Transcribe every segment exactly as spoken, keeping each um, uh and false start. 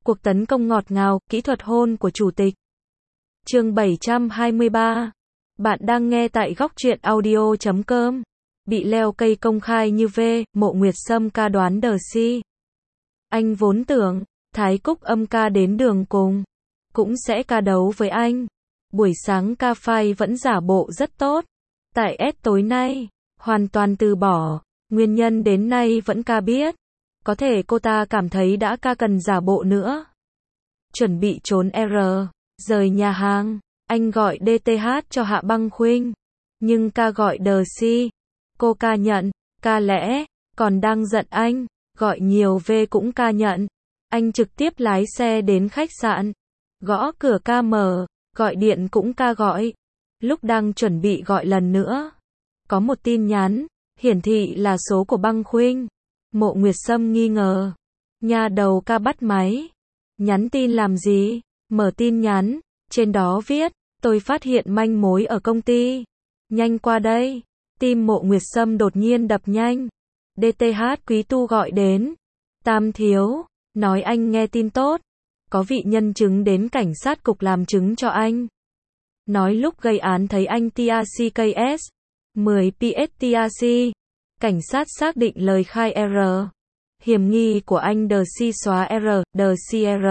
Cuộc tấn công ngọt ngào, kỹ thuật hôn của chủ tịch. Chương bảy trăm hai mươi ba. Bạn đang nghe tại góc truyện audio chấm com. Bị leo cây công khai như V, Mộ Nguyệt Sâm ca đoán đờ si. Anh vốn tưởng, Thái Cúc Âm ca đến đường cùng, cũng sẽ ca đấu với anh. Buổi sáng ca phai vẫn giả bộ rất tốt. Tại S tối nay, hoàn toàn từ bỏ. Nguyên nhân đến nay vẫn ca biết. Có thể cô ta cảm thấy đã ca cần giả bộ nữa. Chuẩn bị trốn R, rời nhà hàng, anh gọi đê tê hát cho Hạ Băng Khuynh. Nhưng ca gọi đờ si. Cô ca nhận, ca lẽ, còn đang giận anh, gọi nhiều V cũng ca nhận. Anh trực tiếp lái xe đến khách sạn, gõ cửa ca mở, gọi điện cũng ca gọi. Lúc đang chuẩn bị gọi lần nữa, có một tin nhắn, hiển thị là số của Băng Khuynh. Mộ Nguyệt Sâm nghi ngờ. Nhà đầu ca bắt máy. Nhắn tin làm gì? Mở tin nhắn, trên đó viết, tôi phát hiện manh mối ở công ty. Nhanh qua đây. Tim Mộ Nguyệt Sâm đột nhiên đập nhanh. đê tê hát Quý Tu gọi đến. Tam thiếu, nói anh nghe tin tốt. Có vị nhân chứng đến cảnh sát cục làm chứng cho anh. Nói lúc gây án thấy anh tê rờ xê ca ét, mười pê ét tê rờ xê. Cảnh sát xác định lời khai R. Hiểm nghi của anh đờ si xóa R, đờ si R.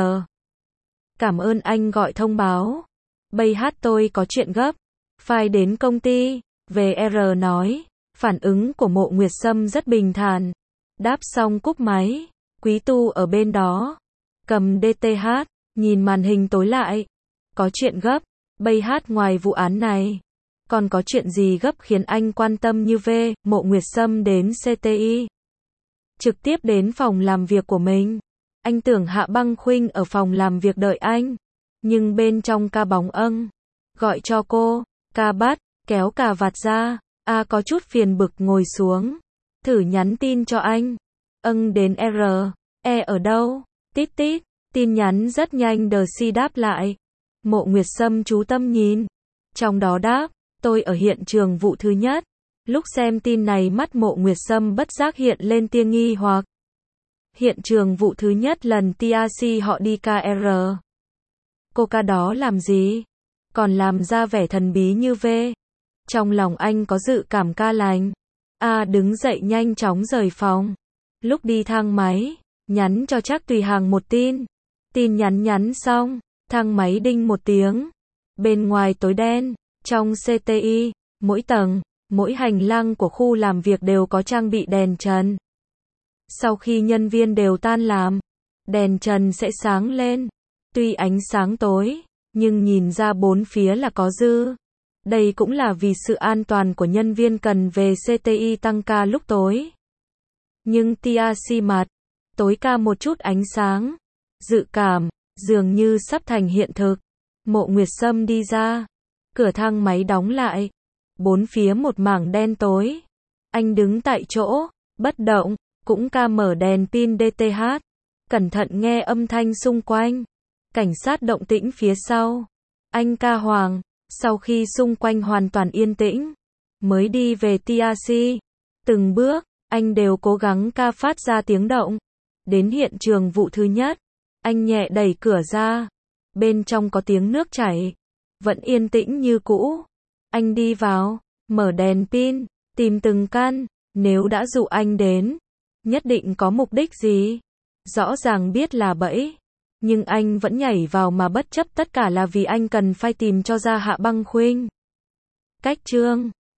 Cảm ơn anh gọi thông báo. Bây hát tôi có chuyện gấp. Phai đến công ty. Về R nói. Phản ứng của Mộ Nguyệt Sâm rất bình thản. Đáp xong cúp máy. Quý Tu ở bên đó. Cầm đê tê hát. Nhìn màn hình tối lại. Có chuyện gấp. Bây hát ngoài vụ án này. Còn có chuyện gì gấp khiến anh quan tâm như V, Mộ Nguyệt Sâm đến xê tê i. Trực tiếp đến phòng làm việc của mình. Anh tưởng Hạ Băng Khuynh ở phòng làm việc đợi anh. Nhưng bên trong ca bóng âng. Gọi cho cô, ca bắt, kéo cà vạt ra. A có chút phiền bực ngồi xuống. Thử nhắn tin cho anh. Âng đến R. E ở đâu? Tít tít. Tin nhắn rất nhanh đờ si đáp lại. Mộ Nguyệt Sâm chú tâm nhìn. Trong đó đáp. Tôi ở hiện trường vụ thứ nhất. Lúc xem tin này mắt Mộ Nguyệt Sâm bất giác hiện lên tia nghi hoặc. Hiện trường vụ thứ nhất lần tê rờ xê họ đi ca R. Cô ca đó làm gì? Còn làm ra vẻ thần bí như V. Trong lòng anh có dự cảm ca lành. A đứng dậy nhanh chóng rời phòng. Lúc đi thang máy, nhắn cho Trác Tùy Hàng một tin. Tin nhắn nhắn xong, thang máy đinh một tiếng. Bên ngoài tối đen. Trong xê tê i, mỗi tầng, mỗi hành lang của khu làm việc đều có trang bị đèn trần. Sau khi nhân viên đều tan làm, đèn trần sẽ sáng lên. Tuy ánh sáng tối, nhưng nhìn ra bốn phía là có dư. Đây cũng là vì sự an toàn của nhân viên cần về xê tê i tăng ca lúc tối. Nhưng tê rờ xê mặt, tối ca một chút ánh sáng. Dự cảm, dường như sắp thành hiện thực. Mộ Nguyệt Sâm đi ra. Cửa thang máy đóng lại. Bốn phía một mảng đen tối. Anh đứng tại chỗ, bất động, cũng ca mở đèn pin đê tê hát. Cẩn thận nghe âm thanh xung quanh. Cảnh sát động tĩnh phía sau. Anh ca hoàng. Sau khi xung quanh hoàn toàn yên tĩnh, mới đi về tê rờ xê. Từng bước, anh đều cố gắng ca phát ra tiếng động. Đến hiện trường vụ thứ nhất, anh nhẹ đẩy cửa ra. Bên trong có tiếng nước chảy. Vẫn yên tĩnh như cũ. Anh đi vào, mở đèn pin, tìm từng căn. Nếu đã dụ anh đến, nhất định có mục đích gì. Rõ ràng biết là bẫy. Nhưng anh vẫn nhảy vào mà bất chấp tất cả là vì anh cần phải tìm cho ra Hạ Băng Khuynh. Cách chương